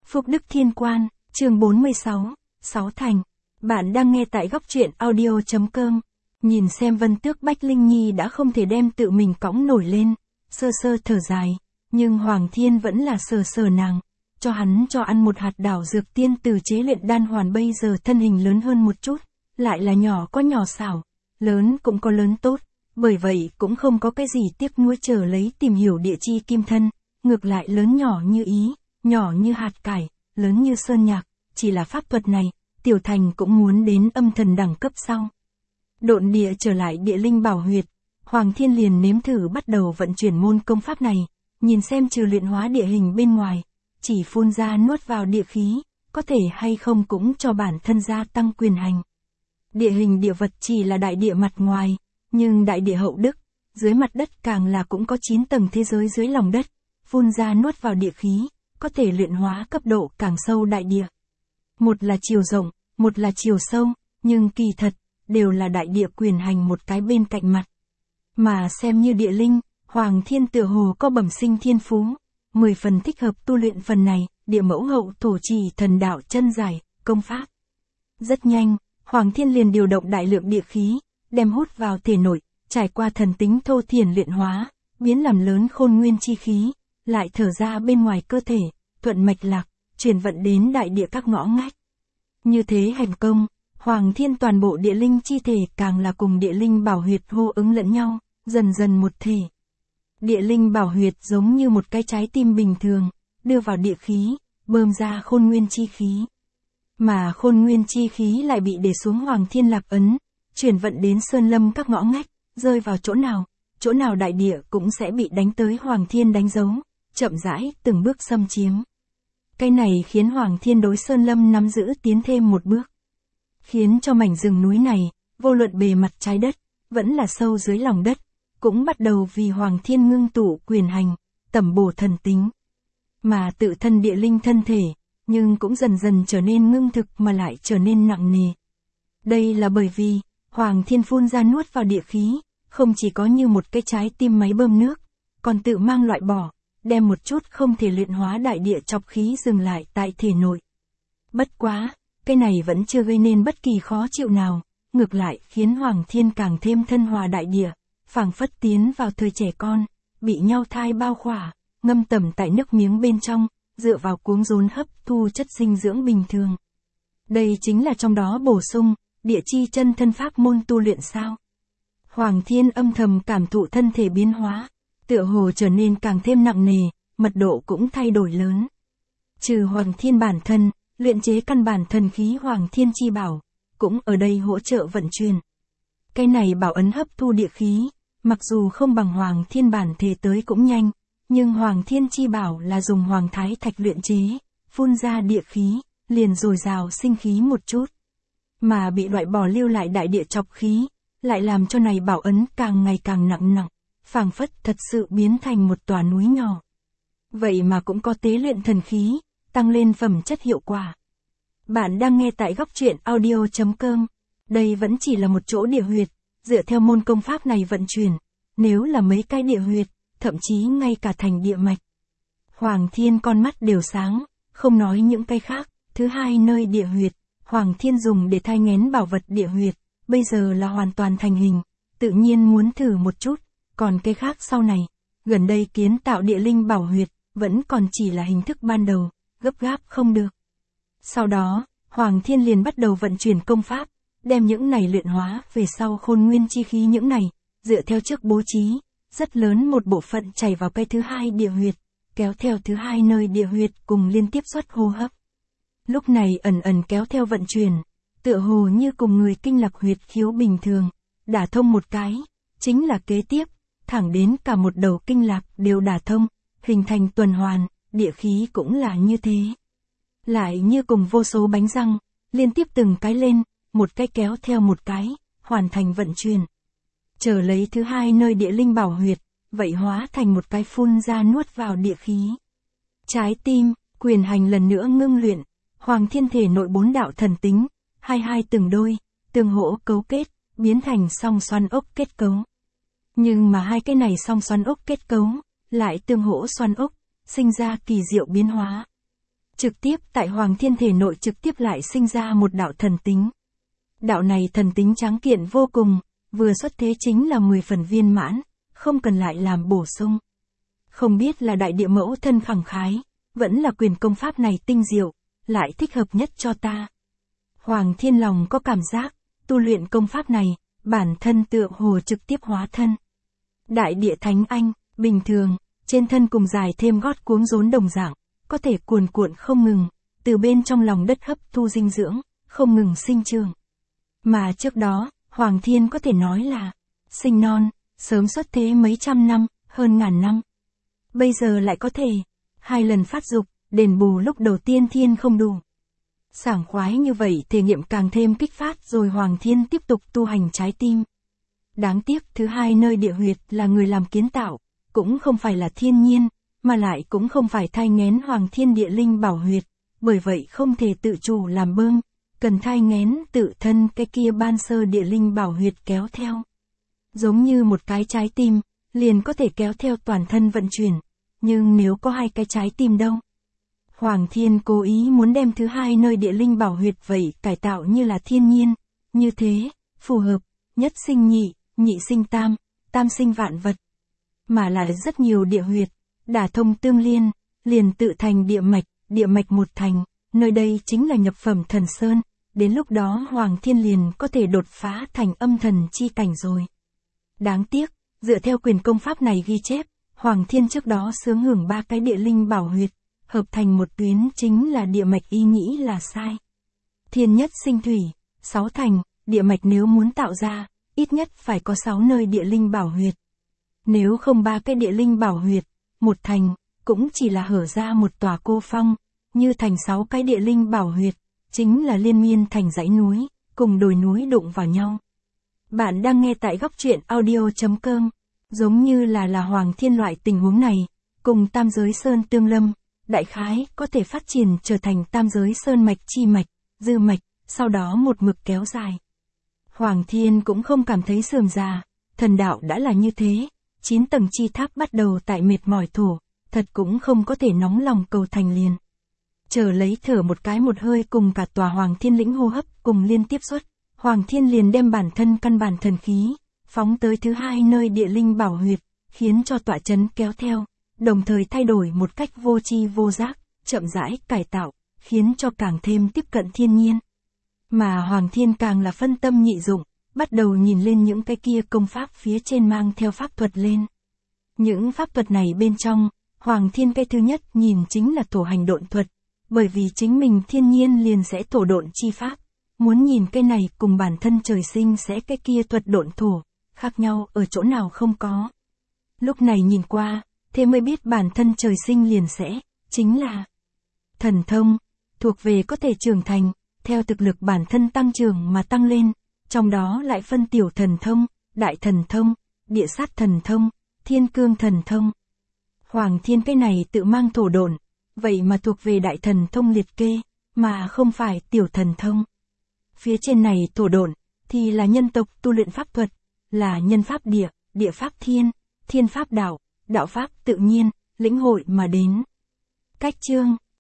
Phúc Đức Thiên Quan, chương 46, Sáu Thành. Bạn đang nghe tại góc truyện audio.com. Nhìn xem Vân Tước Bách Linh Nhi đã không thể đem tự mình cõng nổi lên, sơ sơ thở dài, nhưng Hoàng Thiên vẫn là sờ sờ nàng, cho hắn cho ăn một hạt đảo dược tiên từ chế luyện đan hoàn. Bây giờ thân hình lớn hơn một chút, lại là nhỏ có nhỏ xảo, lớn cũng có lớn tốt, bởi vậy cũng không có cái gì tiếc nuối chờ lấy tìm hiểu địa chi kim thân, ngược lại lớn nhỏ như ý, nhỏ như hạt cải, lớn như sơn nhạc, chỉ là pháp thuật này, Tiểu Thành cũng muốn đến âm thần đẳng cấp sau. Độn địa trở lại địa linh bảo huyệt, Hoàng Thiên liền nếm thử bắt đầu vận chuyển môn công pháp này, nhìn xem trừ luyện hóa địa hình bên ngoài, chỉ phun ra nuốt vào địa khí, có thể hay không cũng cho bản thân gia tăng quyền hành. Địa hình địa vật chỉ là đại địa mặt ngoài, nhưng đại địa hậu đức, dưới mặt đất càng là cũng có 9 tầng thế giới dưới lòng đất, phun ra nuốt vào địa khí, có thể luyện hóa cấp độ càng sâu đại địa. Một là chiều rộng, một là chiều sâu, nhưng kỳ thật, đều là đại địa quyền hành một cái bên cạnh mặt. Mà xem như địa linh, Hoàng Thiên tựa hồ có bẩm sinh thiên phú, 10 phần thích hợp tu luyện phần này, địa mẫu hậu thổ trì thần đạo chân giải, công pháp. Rất nhanh, Hoàng Thiên liền điều động đại lượng địa khí, đem hút vào thể nội, trải qua thần tính thô thiển luyện hóa, biến làm lớn khôn nguyên chi khí, lại thở ra bên ngoài cơ thể, thuận mạch lạc, truyền vận đến đại địa các ngõ ngách. Như thế hành công, Hoàng Thiên toàn bộ địa linh chi thể càng là cùng địa linh bảo huyệt hô ứng lẫn nhau, dần dần một thể. Địa linh bảo huyệt giống như một cái trái tim bình thường, đưa vào địa khí, bơm ra khôn nguyên chi khí. Mà khôn nguyên chi khí lại bị để xuống Hoàng Thiên lạc ấn, chuyển vận đến sơn lâm các ngõ ngách, rơi vào chỗ nào đại địa cũng sẽ bị đánh tới Hoàng Thiên đánh dấu, chậm rãi từng bước xâm chiếm. Cái này khiến Hoàng Thiên đối sơn lâm nắm giữ tiến thêm một bước. Khiến cho mảnh rừng núi này, vô luận bề mặt trái đất, vẫn là sâu dưới lòng đất, cũng bắt đầu vì Hoàng Thiên ngưng tụ quyền hành, tẩm bổ thần tính. Mà tự thân địa linh thân thể, nhưng cũng dần dần trở nên ngưng thực mà lại trở nên nặng nề. Đây là bởi vì, Hoàng Thiên phun ra nuốt vào địa khí, không chỉ có như một cái trái tim máy bơm nước, còn tự mang loại bỏ, đem một chút không thể luyện hóa đại địa chọc khí dừng lại tại thể nội. Bất quá, cái này vẫn chưa gây nên bất kỳ khó chịu nào, ngược lại khiến Hoàng Thiên càng thêm thân hòa đại địa, phảng phất tiến vào thời trẻ con, bị nhau thai bao khỏa, ngâm tẩm tại nước miếng bên trong, dựa vào cuống rốn hấp thu chất dinh dưỡng bình thường. Đây chính là trong đó bổ sung, địa chi chân thân pháp môn tu luyện sao. Hoàng Thiên âm thầm cảm thụ thân thể biến hóa, tựa hồ trở nên càng thêm nặng nề, mật độ cũng thay đổi lớn. Trừ Hoàng Thiên bản thân, luyện chế căn bản thần khí Hoàng Thiên chi bảo, cũng ở đây hỗ trợ vận chuyển. Cái này bảo ấn hấp thu địa khí, mặc dù không bằng Hoàng Thiên bản thể tới cũng nhanh, nhưng Hoàng Thiên chi bảo là dùng Hoàng Thái Thạch luyện chế, phun ra địa khí, liền dồi dào sinh khí một chút. Mà bị loại bỏ lưu lại đại địa chọc khí, lại làm cho này bảo ấn càng ngày càng nặng, phảng phất thật sự biến thành một tòa núi nhỏ. Vậy mà cũng có tế luyện thần khí, tăng lên phẩm chất hiệu quả. Bạn đang nghe tại góc truyện audio.com. Đây vẫn chỉ là một chỗ địa huyệt, dựa theo môn công pháp này vận chuyển, nếu là mấy cái địa huyệt, thậm chí ngay cả thành địa mạch. Hoàng Thiên con mắt đều sáng, không nói những cái khác. Thứ hai nơi địa huyệt, Hoàng Thiên dùng để thai nghén bảo vật địa huyệt, bây giờ là hoàn toàn thành hình, tự nhiên muốn thử một chút, còn cái khác sau này, gần đây kiến tạo địa linh bảo huyệt, vẫn còn chỉ là hình thức ban đầu, gấp gáp không được. Sau đó, Hoàng Thiên liền bắt đầu vận chuyển công pháp, đem những này luyện hóa về sau khôn nguyên chi khí những này, dựa theo trước bố trí, rất lớn một bộ phận chảy vào cái thứ hai địa huyệt, kéo theo thứ hai nơi địa huyệt cùng liên tiếp xuất hô hấp. Lúc này ẩn kéo theo vận chuyển, tựa hồ như cùng người kinh lạc huyệt khiếu bình thường, đả thông một cái, chính là kế tiếp, thẳng đến cả một đầu kinh lạc đều đả thông, hình thành tuần hoàn, địa khí cũng là như thế. Lại như cùng vô số bánh răng, liên tiếp từng cái lên, một cái kéo theo một cái, hoàn thành vận chuyển. Chờ lấy thứ hai nơi địa linh bảo huyệt, vậy hóa thành một cái phun ra nuốt vào địa khí. Trái tim, quyền hành lần nữa ngưng luyện, Hoàng Thiên thể nội 4 đạo thần tính, hai từng đôi, tương hỗ cấu kết, biến thành song xoắn ốc kết cấu. Nhưng mà hai cái này song xoắn ốc kết cấu, lại tương hỗ xoắn ốc, sinh ra kỳ diệu biến hóa. Trực tiếp tại Hoàng Thiên thể nội trực tiếp lại sinh ra một đạo thần tính. Đạo này thần tính tráng kiện vô cùng, vừa xuất thế chính là 10 phần viên mãn, không cần lại làm bổ sung. Không biết là đại địa mẫu thân khẳng khái, vẫn là quyền công pháp này tinh diệu, lại thích hợp nhất cho ta. Hoàng Thiên lòng có cảm giác, tu luyện công pháp này, bản thân tựa hồ trực tiếp hóa thân. Đại địa thánh anh, bình thường, trên thân cùng dài thêm gót cuống rốn đồng dạng, có thể cuồn cuộn không ngừng, từ bên trong lòng đất hấp thu dinh dưỡng, không ngừng sinh trưởng. Mà trước đó, Hoàng Thiên có thể nói là sinh non, sớm xuất thế mấy trăm năm, hơn ngàn năm. Bây giờ lại có thể 2 lần phát dục, đền bù lúc đầu tiên thiên không đủ. Sảng khoái như vậy thể nghiệm càng thêm kích phát rồi Hoàng Thiên tiếp tục tu hành trái tim. Đáng tiếc thứ hai nơi địa huyệt là người làm kiến tạo, cũng không phải là thiên nhiên, mà lại cũng không phải thai nghén Hoàng Thiên địa linh bảo huyệt, bởi vậy không thể tự chủ làm bơm, cần thai nghén tự thân cái kia ban sơ địa linh bảo huyệt kéo theo. Giống như một cái trái tim, liền có thể kéo theo toàn thân vận chuyển, nhưng nếu có 2 cái trái tim đâu? Hoàng Thiên cố ý muốn đem thứ hai nơi địa linh bảo huyệt vậy cải tạo như là thiên nhiên, như thế, phù hợp, nhất sinh nhị, nhị sinh tam, tam sinh vạn vật. Mà là rất nhiều địa huyệt, đả thông tương liên, liền tự thành địa mạch một thành, nơi đây chính là nhập phẩm thần sơn, đến lúc đó Hoàng Thiên liền có thể đột phá thành âm thần chi cảnh rồi. Đáng tiếc, dựa theo quyền công pháp này ghi chép, Hoàng Thiên trước đó xướng hưởng 3 cái địa linh bảo huyệt, hợp thành một tuyến chính là địa mạch ý nghĩ là sai. Thiên nhất sinh thủy, 6 thành, địa mạch nếu muốn tạo ra, ít nhất phải có 6 nơi địa linh bảo huyệt. Nếu không 3 cái địa linh bảo huyệt, một thành, cũng chỉ là hở ra một tòa cô phong, như thành 6 cái địa linh bảo huyệt, chính là liên miên thành dãy núi, cùng đồi núi đụng vào nhau. Bạn đang nghe tại góc truyện audio.com, giống như là Hoàng Thiên loại tình huống này, cùng tam giới sơn tương lâm, đại khái có thể phát triển trở thành tam giới sơn mạch chi mạch, dư mạch, sau đó một mực kéo dài. Hoàng Thiên cũng không cảm thấy sườm già, thần đạo đã là như thế, 9 tầng chi tháp bắt đầu tại mệt mỏi thổ, thật cũng không có thể nóng lòng cầu thành liền. Chờ lấy thở một cái một hơi cùng cả tòa Hoàng Thiên lĩnh hô hấp cùng liên tiếp xuất, Hoàng Thiên liền đem bản thân căn bản thần khí, phóng tới thứ hai nơi địa linh bảo huyệt, khiến cho tọa chấn kéo theo, đồng thời thay đổi một cách vô tri vô giác, chậm rãi cải tạo, khiến cho càng thêm tiếp cận thiên nhiên. Mà Hoàng Thiên càng là phân tâm nhị dụng, bắt đầu nhìn lên những cái kia công pháp phía trên mang theo pháp thuật lên. Những pháp thuật này bên trong, Hoàng Thiên cái thứ nhất nhìn chính là thổ hành độn thuật, bởi vì chính mình thiên nhiên liền sẽ thổ độn chi pháp, muốn nhìn cái này cùng bản thân trời sinh sẽ cái kia thuật độn thổ, khác nhau ở chỗ nào không có. Lúc này nhìn qua, thế mới biết bản thân trời sinh liền sẽ, chính là thần thông, thuộc về có thể trưởng thành, theo thực lực bản thân tăng trưởng mà tăng lên, trong đó lại phân tiểu thần thông, đại thần thông, địa sát thần thông, thiên cương thần thông. Hoàng Thiên cái này tự mang thổ độn, vậy mà thuộc về đại thần thông liệt kê, mà không phải tiểu thần thông. Phía trên này thổ độn, thì là nhân tộc tu luyện pháp thuật, là nhân pháp địa, địa pháp thiên, thiên pháp đạo, đạo pháp tự nhiên, lĩnh hội mà đến. Cách chương